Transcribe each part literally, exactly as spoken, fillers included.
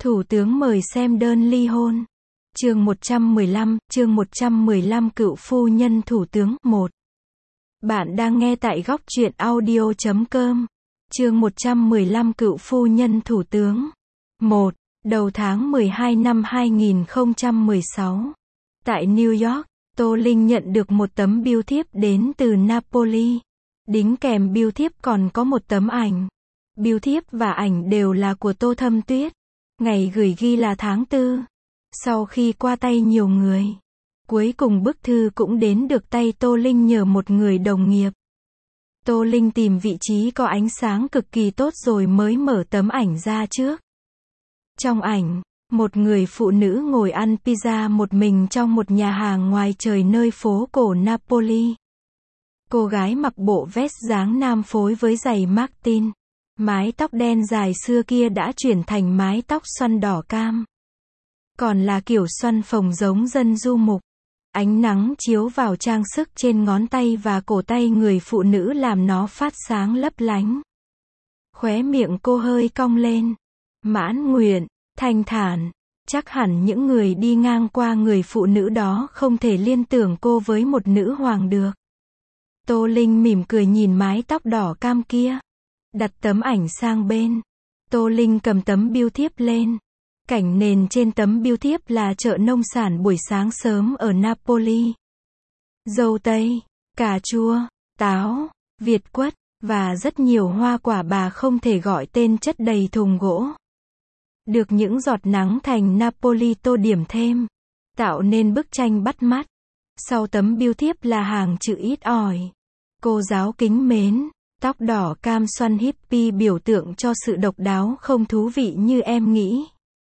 Thủ tướng mời xem đơn ly hôn. Chương một trăm mười lăm, chương một trăm mười lăm cựu phu nhân thủ tướng, một. Bạn đang nghe tại góc truyện audio chấm com. Chương một trăm mười lăm cựu phu nhân thủ tướng. một. Đầu tháng mười hai năm hai nghìn không trăm mười sáu. Tại New York, Tô Linh nhận được một tấm bưu thiếp đến từ Napoli. Đính kèm bưu thiếp còn có một tấm ảnh. Bưu thiếp và ảnh đều là của Tô Thâm Tuyết. Ngày gửi ghi là tháng tư. Sau khi qua tay nhiều người, cuối cùng bức thư cũng đến được tay Tô Linh nhờ một người đồng nghiệp. Tô Linh tìm vị trí có ánh sáng cực kỳ tốt rồi mới mở tấm ảnh ra trước. Trong ảnh, một người phụ nữ ngồi ăn pizza một mình trong một nhà hàng ngoài trời nơi phố cổ Napoli. Cô gái mặc bộ vest dáng nam phối với giày Martin. Mái tóc đen dài xưa kia đã chuyển thành mái tóc xoăn đỏ cam. Còn là kiểu xoăn phồng giống dân du mục. Ánh nắng chiếu vào trang sức trên ngón tay và cổ tay người phụ nữ làm nó phát sáng lấp lánh. Khóe miệng cô hơi cong lên. Mãn nguyện, thanh thản. Chắc hẳn những người đi ngang qua người phụ nữ đó không thể liên tưởng cô với một nữ hoàng được. Tô Linh mỉm cười nhìn mái tóc đỏ cam kia. Đặt tấm ảnh sang bên. Tô Linh cầm tấm bưu thiếp lên. Cảnh nền trên tấm bưu thiếp là chợ nông sản buổi sáng sớm ở Napoli. Dâu tây, cà chua, táo, việt quất, và rất nhiều hoa quả bà không thể gọi tên chất đầy thùng gỗ. Được những giọt nắng thành Napoli tô điểm thêm, tạo nên bức tranh bắt mắt. Sau tấm bưu thiếp là hàng chữ ít ỏi. Cô giáo kính mến. Tóc đỏ cam xoăn hippie biểu tượng cho sự độc đáo không thú vị như em nghĩ.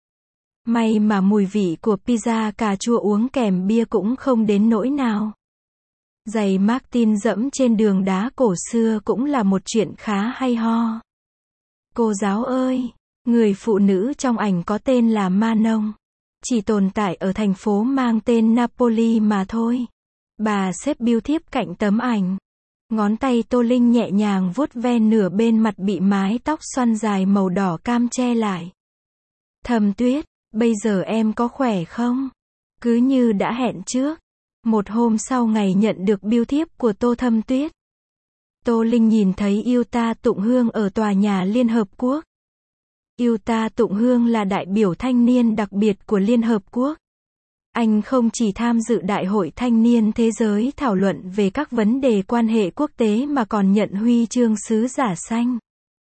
May mà mùi vị của pizza cà chua uống kèm bia cũng không đến nỗi nào. Giày Martin dẫm trên đường đá cổ xưa cũng là một chuyện khá hay ho. Cô giáo ơi, người phụ nữ trong ảnh có tên là Manon. Chỉ tồn tại ở thành phố mang tên Napoli mà thôi. Bà xếp bưu thiếp cạnh tấm ảnh. Ngón tay Tô Linh nhẹ nhàng vuốt ve nửa bên mặt bị mái tóc xoăn dài màu đỏ cam che lại. Thâm Tuyết, bây giờ em có khỏe không? Cứ như đã hẹn trước. Một hôm sau ngày nhận được bưu thiếp của Tô Thâm Tuyết, Tô Linh nhìn thấy Yuta Tụng Hương ở tòa nhà Liên Hợp Quốc. Yuta Tụng Hương là đại biểu thanh niên đặc biệt của Liên Hợp Quốc. Anh không chỉ tham dự Đại hội Thanh niên Thế giới thảo luận về các vấn đề quan hệ quốc tế mà còn nhận huy chương sứ giả xanh.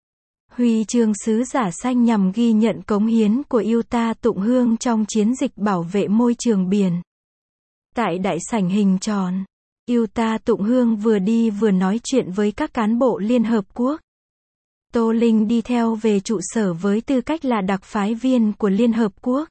Huy chương sứ giả xanh nhằm ghi nhận cống hiến của Yuta Tụng Hương trong chiến dịch bảo vệ môi trường biển. Tại đại sảnh hình tròn, Yuta Tụng Hương vừa đi vừa nói chuyện với các cán bộ Liên Hợp Quốc. Tô Linh đi theo về trụ sở với tư cách là đặc phái viên của Liên Hợp Quốc.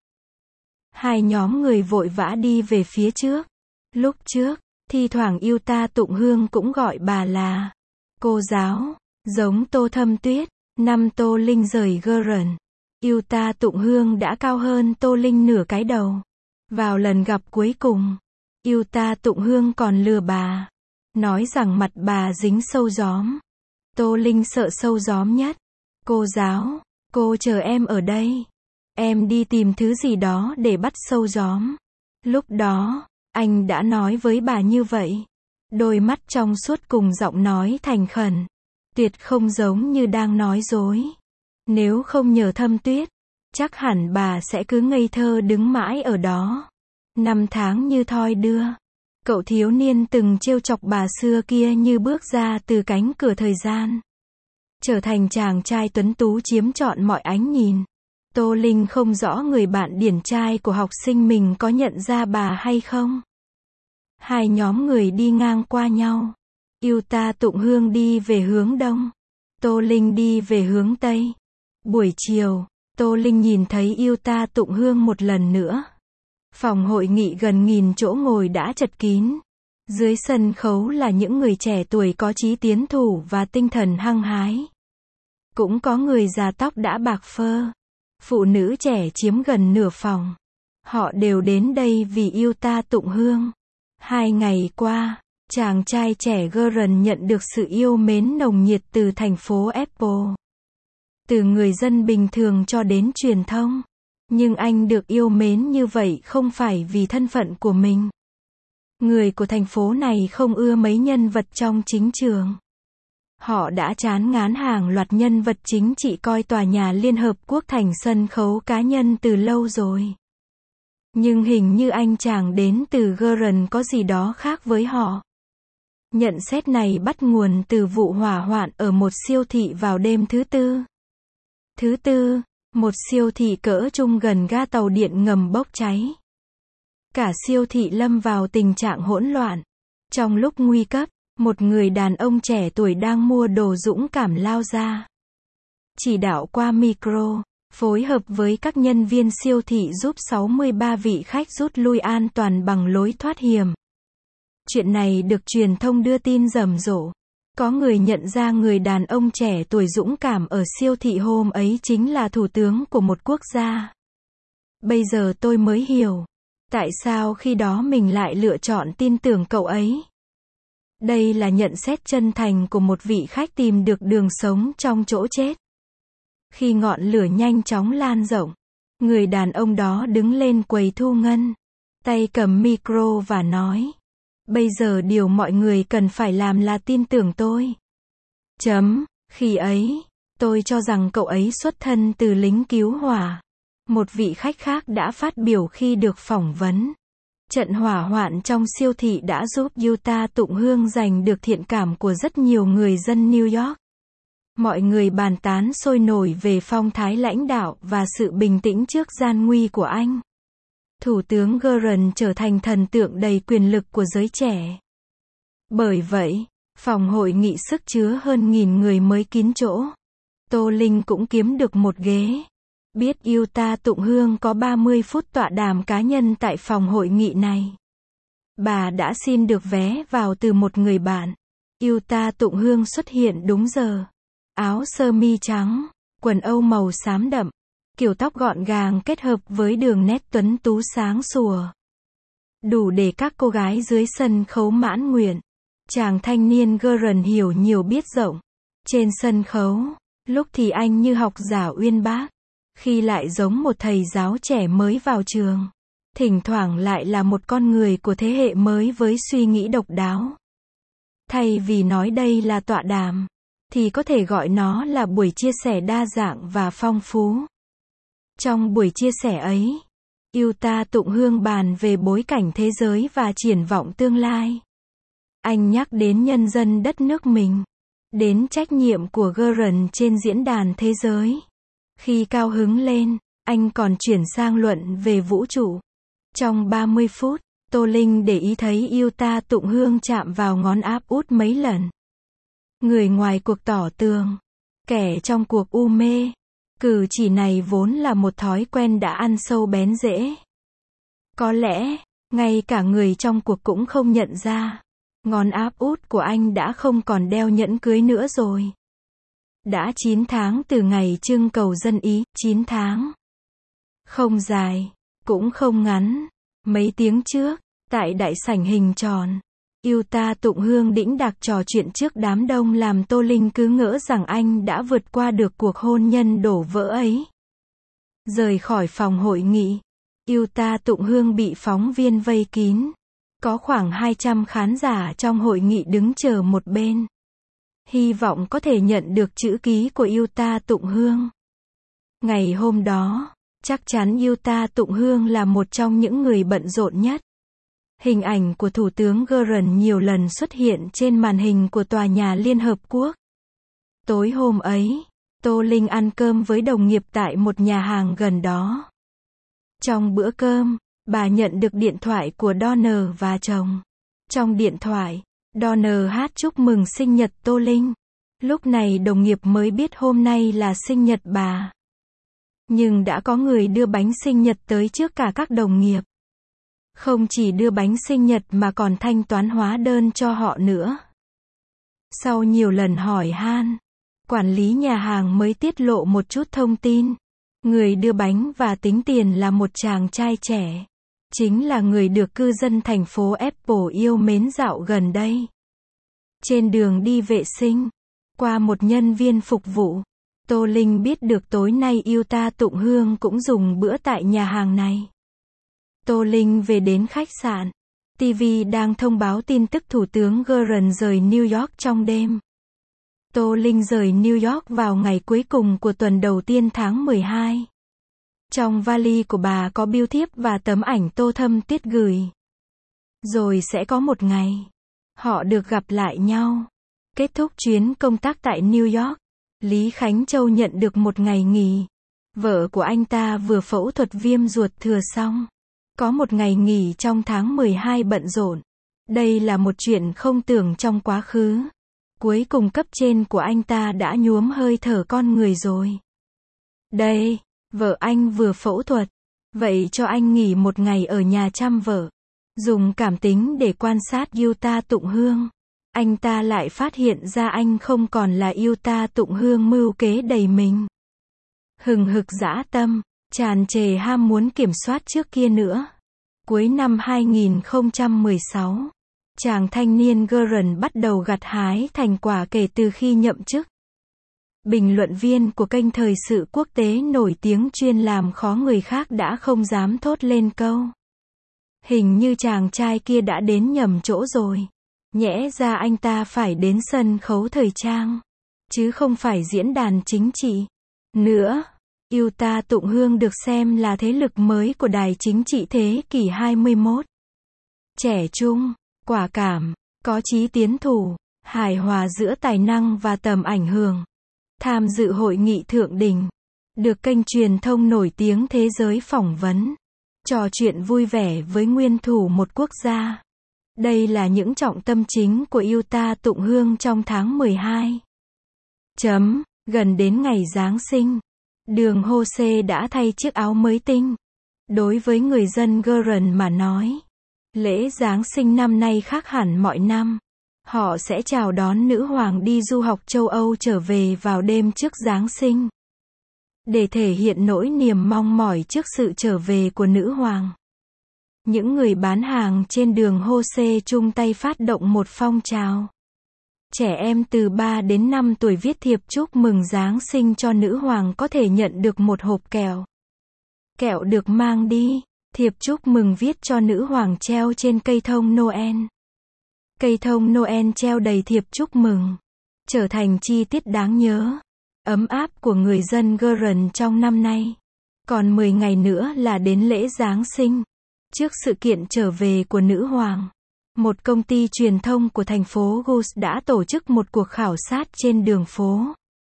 Hai nhóm người vội vã đi về phía trước. Lúc trước, thi thoảng Yuta Tụng Hương cũng gọi bà là cô giáo, giống Tô Thâm Tuyết. Năm Tô Linh rời Gurren, Yuta Tụng Hương đã cao hơn Tô Linh nửa cái đầu. Vào lần gặp cuối cùng, Yuta Tụng Hương còn lừa bà, nói rằng mặt bà dính sâu gióm. Tô Linh sợ sâu gióm nhất. Cô giáo, cô chờ em ở đây. Em đi tìm thứ gì đó để bắt sâu gióm. Lúc đó, anh đã nói với bà như vậy. Đôi mắt trong suốt cùng giọng nói thành khẩn. Tuyệt không giống như đang nói dối. Nếu không nhờ Thâm Tuyết, chắc hẳn bà sẽ cứ ngây thơ đứng mãi ở đó. Năm tháng như thoi đưa. Cậu thiếu niên từng trêu chọc bà xưa kia như bước ra từ cánh cửa thời gian. Trở thành chàng trai tuấn tú chiếm trọn mọi ánh nhìn. Tô Linh không rõ người bạn điển trai của học sinh mình có nhận ra bà hay không. Hai nhóm người đi ngang qua nhau. Yuta Tụng Hương đi về hướng đông. Tô Linh đi về hướng tây. Buổi chiều, Tô Linh nhìn thấy Yuta Tụng Hương một lần nữa. Phòng hội nghị gần nghìn chỗ ngồi đã chật kín. Dưới sân khấu là những người trẻ tuổi có chí tiến thủ và tinh thần hăng hái. Cũng có người già tóc đã bạc phơ. Phụ nữ trẻ chiếm gần nửa phòng. Họ đều đến đây vì Yuta Tụng Hương. Hai ngày qua, chàng trai trẻ Gurren nhận được sự yêu mến nồng nhiệt từ thành phố Apple. Từ người dân bình thường cho đến truyền thông. Nhưng anh được yêu mến như vậy không phải vì thân phận của mình. Người của thành phố này không ưa mấy nhân vật trong chính trường. Họ đã chán ngán hàng loạt nhân vật chính trị coi tòa nhà Liên Hợp Quốc thành sân khấu cá nhân từ lâu rồi. Nhưng hình như anh chàng đến từ Geren có gì đó khác với họ. Nhận xét này bắt nguồn từ vụ hỏa hoạn ở một siêu thị vào đêm thứ Tư. Thứ Tư, một siêu thị cỡ trung gần ga tàu điện ngầm bốc cháy. Cả siêu thị lâm vào tình trạng hỗn loạn. Trong lúc nguy cấp, một người đàn ông trẻ tuổi đang mua đồ dũng cảm lao ra. Chỉ đạo qua micro, phối hợp với các nhân viên siêu thị giúp sáu mươi ba vị khách rút lui an toàn bằng lối thoát hiểm. Chuyện này được truyền thông đưa tin rầm rộ. Có người nhận ra người đàn ông trẻ tuổi dũng cảm ở siêu thị hôm ấy chính là thủ tướng của một quốc gia. Bây giờ tôi mới hiểu, tại sao khi đó mình lại lựa chọn tin tưởng cậu ấy. Đây là nhận xét chân thành của một vị khách tìm được đường sống trong chỗ chết. Khi ngọn lửa nhanh chóng lan rộng, người đàn ông đó đứng lên quầy thu ngân, tay cầm micro và nói: bây giờ điều mọi người cần phải làm là tin tưởng tôi. Chấm, khi ấy, tôi cho rằng cậu ấy xuất thân từ lính cứu hỏa. Một vị khách khác đã phát biểu khi được phỏng vấn. Trận hỏa hoạn trong siêu thị đã giúp Utah Tụng Hương giành được thiện cảm của rất nhiều người dân New York. Mọi người bàn tán sôi nổi về phong thái lãnh đạo và sự bình tĩnh trước gian nguy của anh. Thủ tướng Geren trở thành thần tượng đầy quyền lực của giới trẻ. Bởi vậy, phòng hội nghị sức chứa hơn nghìn người mới kín chỗ. Tô Linh cũng kiếm được một ghế. Biết Utah Tụng Hương có ba mươi phút tọa đàm cá nhân tại phòng hội nghị này. Bà đã xin được vé vào từ một người bạn. Utah Tụng Hương xuất hiện đúng giờ. Áo sơ mi trắng, quần âu màu xám đậm, kiểu tóc gọn gàng kết hợp với đường nét tuấn tú sáng sủa. Đủ để các cô gái dưới sân khấu mãn nguyện. Chàng thanh niên Geren hiểu nhiều biết rộng. Trên sân khấu, lúc thì anh như học giả uyên bác, khi lại giống một thầy giáo trẻ mới vào trường. Thỉnh thoảng lại là một con người của thế hệ mới với suy nghĩ độc đáo. Thay vì nói đây là tọa đàm, thì có thể gọi nó là buổi chia sẻ đa dạng và phong phú. Trong buổi chia sẻ ấy, Utah Tụng Hương bàn về bối cảnh thế giới và triển vọng tương lai. Anh nhắc đến nhân dân đất nước mình, đến trách nhiệm của Geren trên diễn đàn thế giới. Khi cao hứng lên, anh còn chuyển sang luận về vũ trụ. Trong ba mươi phút, Tô Linh để ý thấy Utah Tụng Hương chạm vào ngón áp út mấy lần. Người ngoài cuộc tỏ tường, kẻ trong cuộc u mê. Cử chỉ này vốn là một thói quen đã ăn sâu bén rễ. Có lẽ, ngay cả người trong cuộc cũng không nhận ra. Ngón áp út của anh đã không còn đeo nhẫn cưới nữa rồi. Đã chín tháng từ ngày trưng cầu dân Ý, chín tháng. Không dài, cũng không ngắn. Mấy tiếng trước, tại đại sảnh hình tròn, Utah Tụng Hương đĩnh đạc trò chuyện trước đám đông làm Tô Linh cứ ngỡ rằng anh đã vượt qua được cuộc hôn nhân đổ vỡ ấy. Rời khỏi phòng hội nghị, Utah Tụng Hương bị phóng viên vây kín. Có khoảng hai trăm khán giả trong hội nghị đứng chờ một bên. Hy vọng có thể nhận được chữ ký của Utah Tụng Hương. Ngày hôm đó, chắc chắn Utah Tụng Hương là một trong những người bận rộn nhất. Hình ảnh của Thủ tướng Geren nhiều lần xuất hiện trên màn hình của tòa nhà Liên Hợp Quốc. Tối hôm ấy, Tô Linh ăn cơm với đồng nghiệp tại một nhà hàng gần đó. Trong bữa cơm, bà nhận được điện thoại của Donner và chồng. Trong điện thoại, Donner hát chúc mừng sinh nhật Tô Linh. Lúc này đồng nghiệp mới biết hôm nay là sinh nhật bà. Nhưng đã có người đưa bánh sinh nhật tới trước cả các đồng nghiệp. Không chỉ đưa bánh sinh nhật mà còn thanh toán hóa đơn cho họ nữa. Sau nhiều lần hỏi han, quản lý nhà hàng mới tiết lộ một chút thông tin. Người đưa bánh và tính tiền là một chàng trai trẻ. Chính là người được cư dân thành phố Apple yêu mến dạo gần đây. Trên đường đi vệ sinh, qua một nhân viên phục vụ, Tô Linh biết được tối nay Yuta Tụng Hương cũng dùng bữa tại nhà hàng này. Tô Linh về đến khách sạn. ti vi đang thông báo tin tức Thủ tướng Gordon rời New York trong đêm. Tô Linh rời New York vào ngày cuối cùng của tuần đầu tiên tháng mười hai. Trong vali của bà có bưu thiếp và tấm ảnh Tô Thâm Tuyết gửi. Rồi sẽ có một ngày, họ được gặp lại nhau. Kết thúc chuyến công tác tại New York, Lý Khánh Châu nhận được một ngày nghỉ. Vợ của anh ta vừa phẫu thuật viêm ruột thừa xong. Có một ngày nghỉ trong tháng mười hai bận rộn. Đây là một chuyện không tưởng trong quá khứ. Cuối cùng cấp trên của anh ta đã nhuốm hơi thở con người rồi. Đây, vợ anh vừa phẫu thuật. Vậy cho anh nghỉ một ngày ở nhà chăm vợ. Dùng cảm tính để quan sát Yuta Tụng Hương. Anh ta lại phát hiện ra anh không còn là Yuta Tụng Hương mưu kế đầy mình. Hừng hực dã tâm, tràn trề ham muốn kiểm soát trước kia nữa. Cuối năm hai nghìn không trăm mười sáu, chàng thanh niên Gordon bắt đầu gặt hái thành quả kể từ khi nhậm chức. Bình luận viên của kênh thời sự quốc tế nổi tiếng chuyên làm khó người khác đã không dám thốt lên câu. Hình như chàng trai kia đã đến nhầm chỗ rồi. Nhẽ ra anh ta phải đến sân khấu thời trang, chứ không phải diễn đàn chính trị. Nữa, Yuta Tụng Hương được xem là thế lực mới của đài chính trị thế kỷ hai mươi mốt. Trẻ trung, quả cảm, có chí tiến thủ, hài hòa giữa tài năng và tầm ảnh hưởng. Tham dự hội nghị thượng đỉnh, được kênh truyền thông nổi tiếng thế giới phỏng vấn, trò chuyện vui vẻ với nguyên thủ một quốc gia. Đây là những trọng tâm chính của Yuta Tụng Hương trong tháng mười hai. Chấm, gần đến ngày Giáng sinh, Đường Jose đã thay chiếc áo mới tinh. Đối với người dân Gordon mà nói, lễ Giáng sinh năm nay khác hẳn mọi năm. Họ sẽ chào đón nữ hoàng đi du học châu Âu trở về vào đêm trước Giáng sinh. Để thể hiện nỗi niềm mong mỏi trước sự trở về của nữ hoàng, những người bán hàng trên đường Jose chung tay phát động một phong trào. Trẻ em từ ba đến năm tuổi viết thiệp chúc mừng Giáng sinh cho nữ hoàng có thể nhận được một hộp kẹo. Kẹo được mang đi, thiệp chúc mừng viết cho nữ hoàng treo trên cây thông Noel. Cây thông Noel treo đầy thiệp chúc mừng, trở thành chi tiết đáng nhớ, ấm áp của người dân Gordon trong năm nay. Còn mười ngày nữa là đến lễ Giáng sinh. Trước sự kiện trở về của nữ hoàng, một công ty truyền thông của thành phố Gus đã tổ chức một cuộc khảo sát trên đường phố.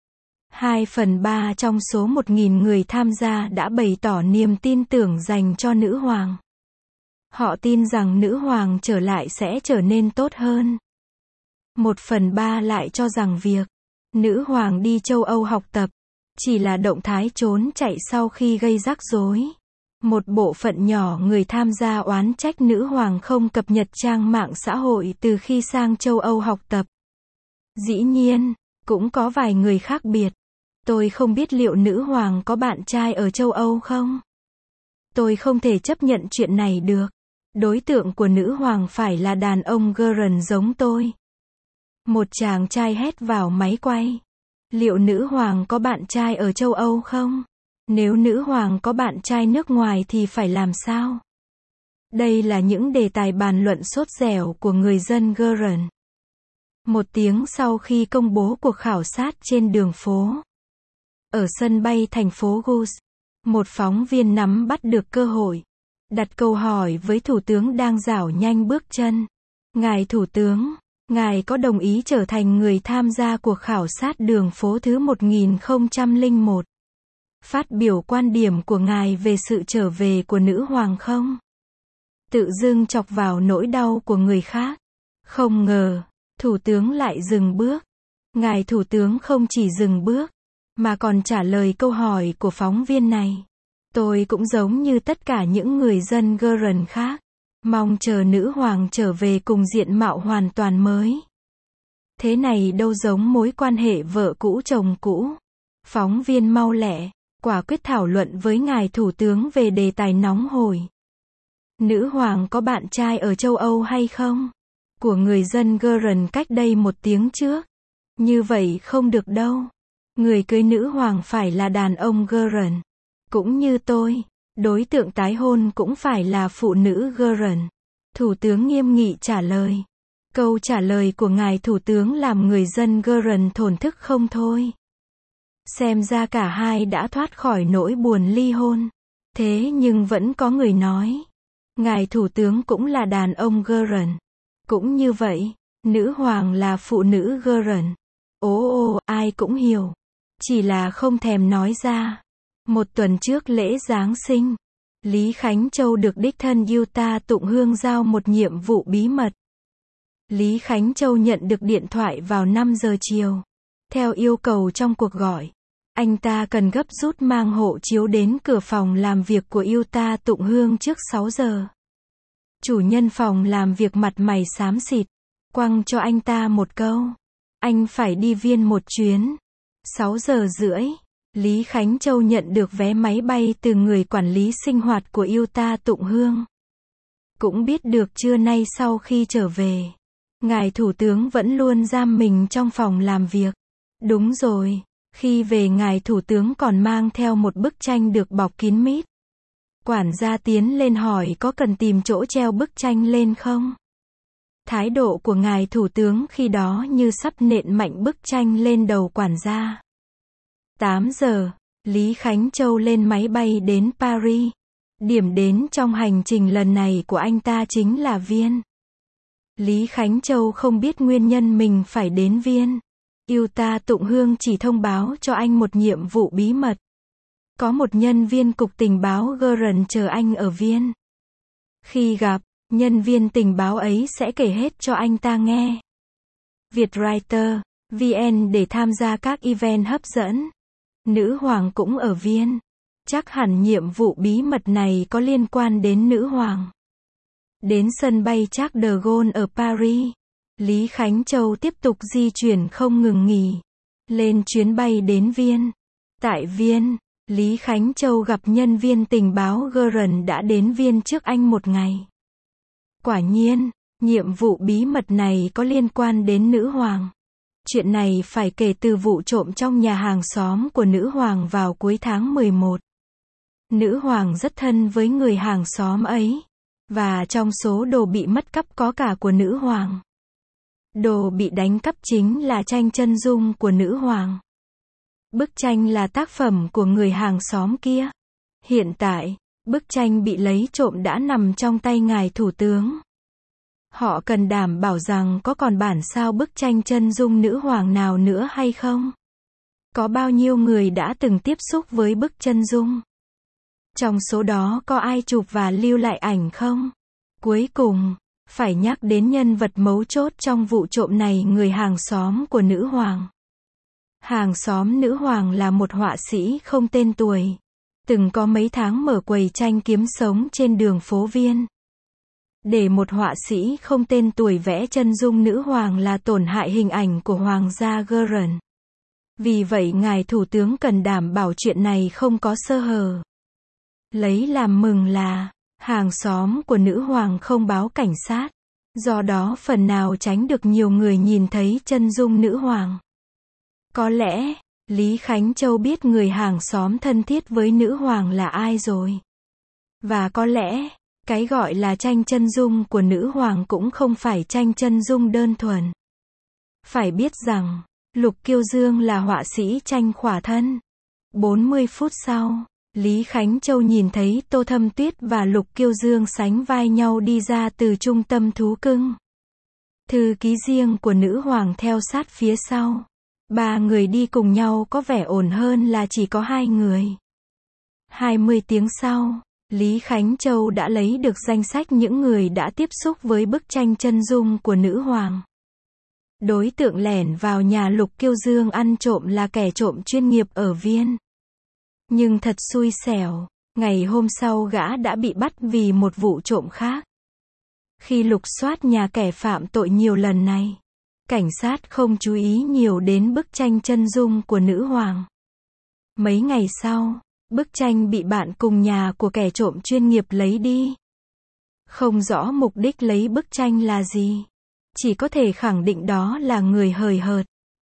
Hai phần ba trong số một nghìn người tham gia đã bày tỏ niềm tin tưởng dành cho nữ hoàng. Họ tin rằng nữ hoàng trở lại sẽ trở nên tốt hơn. Một phần ba lại cho rằng việc nữ hoàng đi châu Âu học tập chỉ là động thái trốn chạy sau khi gây rắc rối. Một bộ phận nhỏ người tham gia oán trách nữ hoàng không cập nhật trang mạng xã hội từ khi sang châu Âu học tập. Dĩ nhiên, cũng có vài người khác biệt. Tôi không biết liệu nữ hoàng có bạn trai ở châu Âu không? Tôi không thể chấp nhận chuyện này được. Đối tượng của nữ hoàng phải là đàn ông Gordon giống tôi. Một chàng trai hét vào máy quay. Liệu nữ hoàng có bạn trai ở châu Âu không? Nếu nữ hoàng có bạn trai nước ngoài thì phải làm sao? Đây là những đề tài bàn luận sốt dẻo của người dân Gordon. Một tiếng sau khi công bố cuộc khảo sát trên đường phố, ở sân bay thành phố Gus, một phóng viên nắm bắt được cơ hội, đặt câu hỏi với thủ tướng đang rảo nhanh bước chân. Ngài thủ tướng, ngài có đồng ý trở thành người tham gia cuộc khảo sát đường phố thứ một nghìn không trăm lẻ một? Phát biểu quan điểm của ngài về sự trở về của nữ hoàng không? Tự dưng chọc vào nỗi đau của người khác. Không ngờ, thủ tướng lại dừng bước. Ngài thủ tướng không chỉ dừng bước, mà còn trả lời câu hỏi của phóng viên này. Tôi cũng giống như tất cả những người dân Gordon khác, mong chờ nữ hoàng trở về cùng diện mạo hoàn toàn mới. Thế này đâu giống mối quan hệ vợ cũ chồng cũ. Phóng viên mau lẹ, quả quyết thảo luận với ngài thủ tướng về đề tài nóng hổi. Nữ hoàng có bạn trai ở châu Âu hay không? Của người dân Gordon cách đây một tiếng trước. Như vậy không được đâu. Người cưới nữ hoàng phải là đàn ông Gurren. Cũng như tôi, đối tượng tái hôn cũng phải là phụ nữ Gurren. Thủ tướng nghiêm nghị trả lời. Câu trả lời của ngài thủ tướng làm người dân Gurren thổn thức không thôi. Xem ra cả hai đã thoát khỏi nỗi buồn ly hôn. Thế nhưng vẫn có người nói, ngài thủ tướng cũng là đàn ông Gurren. Cũng như vậy, nữ hoàng là phụ nữ Gurren. Ồ ồ, ai cũng hiểu. Chỉ là không thèm nói ra. Một tuần trước lễ Giáng sinh, Lý Khánh Châu được đích thân Utah Tụng Hương giao một nhiệm vụ bí mật. Lý Khánh Châu nhận được điện thoại vào năm giờ chiều. Theo yêu cầu trong cuộc gọi, anh ta cần gấp rút mang hộ chiếu đến cửa phòng làm việc của Utah Tụng Hương trước sáu giờ. Chủ nhân phòng làm việc mặt mày xám xịt, quăng cho anh ta một câu. Anh phải đi Viên một chuyến. sáu giờ rưỡi, Lý Khánh Châu nhận được vé máy bay từ người quản lý sinh hoạt của Utah Tụng Hương. Cũng biết được trưa nay sau khi trở về, ngài thủ tướng vẫn luôn giam mình trong phòng làm việc. Đúng rồi, khi về ngài thủ tướng còn mang theo một bức tranh được bọc kín mít. Quản gia tiến lên hỏi có cần tìm chỗ treo bức tranh lên không? Thái độ của ngài thủ tướng khi đó như sắp nện mạnh bức tranh lên đầu quản gia. tám giờ, Lý Khánh Châu lên máy bay đến Paris. Điểm đến trong hành trình lần này của anh ta chính là Viên. Lý Khánh Châu không biết nguyên nhân mình phải đến Viên. Utah Tụng Hương chỉ thông báo cho anh một nhiệm vụ bí mật. Có một nhân viên cục tình báo Gurren chờ anh ở Viên. Khi gặp, nhân viên tình báo ấy sẽ kể hết cho anh ta nghe. Vietwriter, vê en để tham gia các event hấp dẫn. Nữ hoàng cũng ở Viên. Chắc hẳn nhiệm vụ bí mật này có liên quan đến nữ hoàng. Đến sân bay Charles de Gaulle ở Paris, Lý Khánh Châu tiếp tục di chuyển không ngừng nghỉ. Lên chuyến bay đến Viên. Tại Viên, Lý Khánh Châu gặp nhân viên tình báo Gurren đã đến Viên trước anh một ngày. Quả nhiên, nhiệm vụ bí mật này có liên quan đến nữ hoàng. Chuyện này phải kể từ vụ trộm trong nhà hàng xóm của nữ hoàng vào cuối tháng mười một. Nữ hoàng rất thân với người hàng xóm ấy. Và trong số đồ bị mất cắp có cả của nữ hoàng. Đồ bị đánh cắp chính là tranh chân dung của nữ hoàng. Bức tranh là tác phẩm của người hàng xóm kia. Hiện tại, bức tranh bị lấy trộm đã nằm trong tay ngài thủ tướng. Họ cần đảm bảo rằng có còn bản sao bức tranh chân dung nữ hoàng nào nữa hay không? Có bao nhiêu người đã từng tiếp xúc với bức chân dung? Trong số đó có ai chụp và lưu lại ảnh không? Cuối cùng, phải nhắc đến nhân vật mấu chốt trong vụ trộm này, người hàng xóm của nữ hoàng. Hàng xóm nữ hoàng là một họa sĩ không tên tuổi. Từng có mấy tháng mở quầy tranh kiếm sống trên đường phố Viên. Để một họa sĩ không tên tuổi vẽ chân dung nữ hoàng là tổn hại hình ảnh của hoàng gia Gurren. Vì vậy ngài thủ tướng cần đảm bảo chuyện này không có sơ hở. Lấy làm mừng là, hàng xóm của nữ hoàng không báo cảnh sát. Do đó phần nào tránh được nhiều người nhìn thấy chân dung nữ hoàng. Có lẽ, Lý Khánh Châu biết người hàng xóm thân thiết với nữ hoàng là ai rồi. Và có lẽ, cái gọi là tranh chân dung của nữ hoàng cũng không phải tranh chân dung đơn thuần. Phải biết rằng, Lục Kiêu Dương là họa sĩ tranh khỏa thân. bốn mươi phút sau, Lý Khánh Châu nhìn thấy Tô Thâm Tuyết và Lục Kiêu Dương sánh vai nhau đi ra từ trung tâm thú cưng. Thư ký riêng của nữ hoàng theo sát phía sau. Ba người đi cùng nhau có vẻ ổn hơn là chỉ có hai người. hai mươi tiếng sau, Lý Khánh Châu đã lấy được danh sách những người đã tiếp xúc với bức tranh chân dung của nữ hoàng. Đối tượng lẻn vào nhà Lục Kiêu Dương ăn trộm là kẻ trộm chuyên nghiệp ở Viên. Nhưng thật xui xẻo, ngày hôm sau gã đã bị bắt vì một vụ trộm khác. Khi lục soát nhà kẻ phạm tội nhiều lần này, cảnh sát không chú ý nhiều đến bức tranh chân dung của nữ hoàng. Mấy ngày sau, bức tranh bị bạn cùng nhà của kẻ trộm chuyên nghiệp lấy đi. Không rõ mục đích lấy bức tranh là gì. Chỉ có thể khẳng định đó là người hời hợt.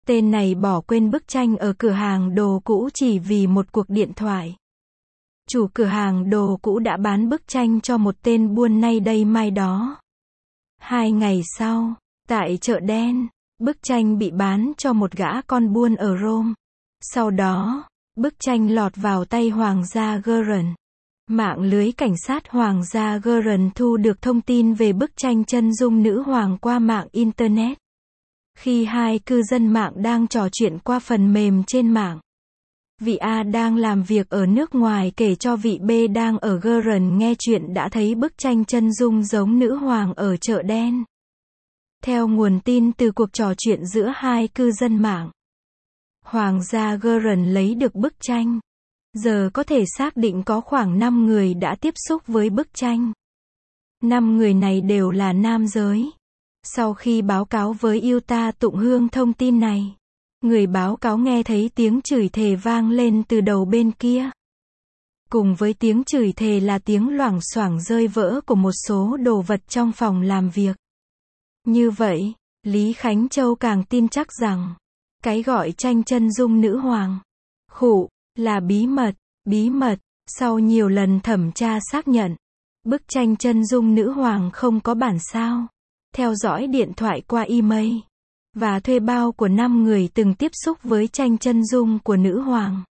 Tên này bỏ quên bức tranh ở cửa hàng đồ cũ chỉ vì một cuộc điện thoại. Chủ cửa hàng đồ cũ đã bán bức tranh cho một tên buôn nay đây mai đó. Hai ngày sau, tại chợ đen, bức tranh bị bán cho một gã con buôn ở Rome. Sau đó, bức tranh lọt vào tay Hoàng gia Geren. Mạng lưới cảnh sát Hoàng gia Geren thu được thông tin về bức tranh chân dung nữ hoàng qua mạng Internet. Khi hai cư dân mạng đang trò chuyện qua phần mềm trên mạng, vị A đang làm việc ở nước ngoài kể cho vị B đang ở Geren nghe chuyện đã thấy bức tranh chân dung giống nữ hoàng ở chợ đen. Theo nguồn tin từ cuộc trò chuyện giữa hai cư dân mạng, Hoàng gia Geren lấy được bức tranh. Giờ có thể xác định có khoảng năm người đã tiếp xúc với bức tranh. năm người này đều là nam giới. Sau khi báo cáo với Utah Tụng Hương thông tin này, người báo cáo nghe thấy tiếng chửi thề vang lên từ đầu bên kia. Cùng với tiếng chửi thề là tiếng loảng xoảng rơi vỡ của một số đồ vật trong phòng làm việc. Như vậy, Lý Khánh Châu càng tin chắc rằng, cái gọi tranh chân dung nữ hoàng, khụ, là bí mật, bí mật. Sau nhiều lần thẩm tra xác nhận, bức tranh chân dung nữ hoàng không có bản sao. Theo dõi điện thoại qua email và thuê bao của năm người từng tiếp xúc với tranh chân dung của nữ hoàng,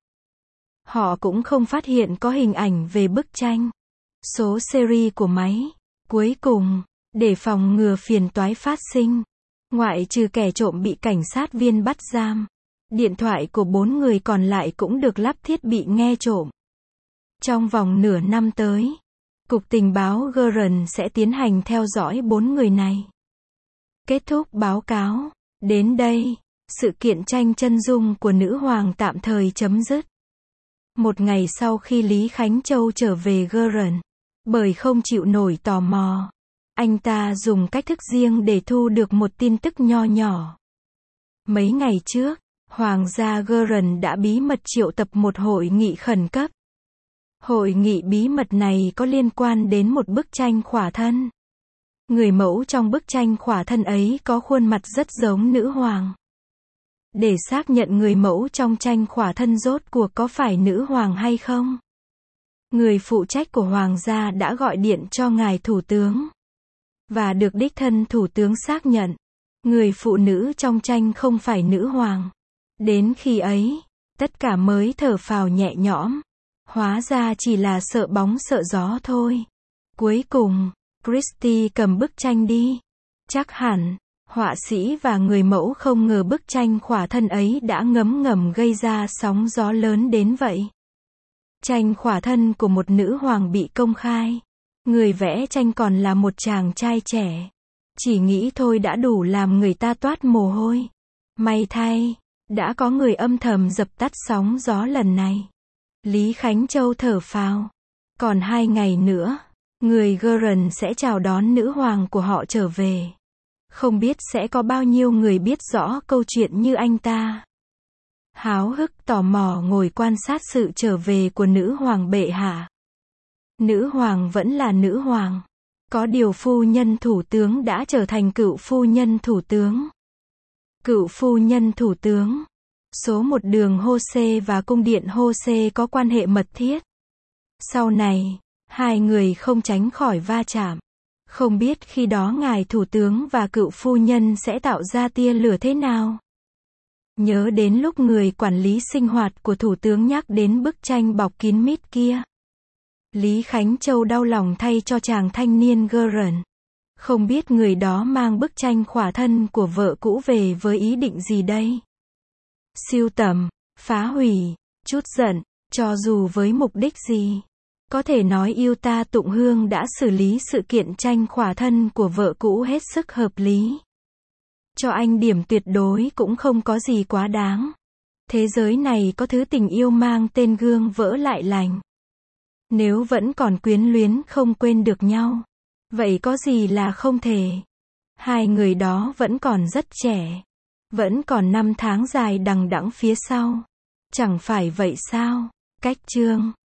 họ cũng không phát hiện có hình ảnh về bức tranh, số series của máy. Cuối cùng, để phòng ngừa phiền toái phát sinh, ngoại trừ kẻ trộm bị cảnh sát viên bắt giam, điện thoại của bốn người còn lại cũng được lắp thiết bị nghe trộm. Trong vòng nửa năm tới, Cục Tình báo Geren sẽ tiến hành theo dõi bốn người này. Kết thúc báo cáo. Đến đây, sự kiện tranh chân dung của nữ hoàng tạm thời chấm dứt. Một ngày sau khi Lý Khánh Châu trở về Geren, bởi không chịu nổi tò mò, anh ta dùng cách thức riêng để thu được một tin tức nho nhỏ. Mấy ngày trước, Hoàng gia Geren đã bí mật triệu tập một hội nghị khẩn cấp. Hội nghị bí mật này có liên quan đến một bức tranh khỏa thân. Người mẫu trong bức tranh khỏa thân ấy có khuôn mặt rất giống nữ hoàng. Để xác nhận người mẫu trong tranh khỏa thân rốt cuộc có phải nữ hoàng hay không, người phụ trách của hoàng gia đã gọi điện cho ngài thủ tướng. Và được đích thân thủ tướng xác nhận, người phụ nữ trong tranh không phải nữ hoàng. Đến khi ấy, tất cả mới thở phào nhẹ nhõm. Hóa ra chỉ là sợ bóng sợ gió thôi. Cuối cùng, Christie cầm bức tranh đi. Chắc hẳn, họa sĩ và người mẫu không ngờ bức tranh khỏa thân ấy đã ngấm ngầm gây ra sóng gió lớn đến vậy. Tranh khỏa thân của một nữ hoàng bị công khai. Người vẽ tranh còn là một chàng trai trẻ. Chỉ nghĩ thôi đã đủ làm người ta toát mồ hôi. May thay, đã có người âm thầm dập tắt sóng gió lần này. Lý Khánh Châu thở phào. Còn hai ngày nữa, người Geren sẽ chào đón nữ hoàng của họ trở về. Không biết sẽ có bao nhiêu người biết rõ câu chuyện như anh ta. Háo hức tò mò ngồi quan sát sự trở về của nữ hoàng bệ hạ. Nữ hoàng vẫn là nữ hoàng. Có điều phu nhân thủ tướng đã trở thành cựu phu nhân thủ tướng. Cựu phu nhân thủ tướng. Số một đường Hô-xê và cung điện Hô-xê có quan hệ mật thiết. Sau này, hai người không tránh khỏi va chạm. Không biết khi đó ngài thủ tướng và cựu phu nhân sẽ tạo ra tia lửa thế nào. Nhớ đến lúc người quản lý sinh hoạt của thủ tướng nhắc đến bức tranh bọc kín mít kia. Lý Khánh Châu đau lòng thay cho chàng thanh niên Geren. Không biết người đó mang bức tranh khỏa thân của vợ cũ về với ý định gì đây? Sưu tầm, phá hủy, chút giận, cho dù với mục đích gì. Có thể nói Utah Tụng Hương đã xử lý sự kiện tranh khỏa thân của vợ cũ hết sức hợp lý. Cho anh điểm tuyệt đối cũng không có gì quá đáng. Thế giới này có thứ tình yêu mang tên gương vỡ lại lành. Nếu vẫn còn quyến luyến không quên được nhau, vậy có gì là không thể. Hai người đó vẫn còn rất trẻ. Vẫn còn năm tháng dài đằng đẵng phía sau. Chẳng phải vậy sao? Cách chương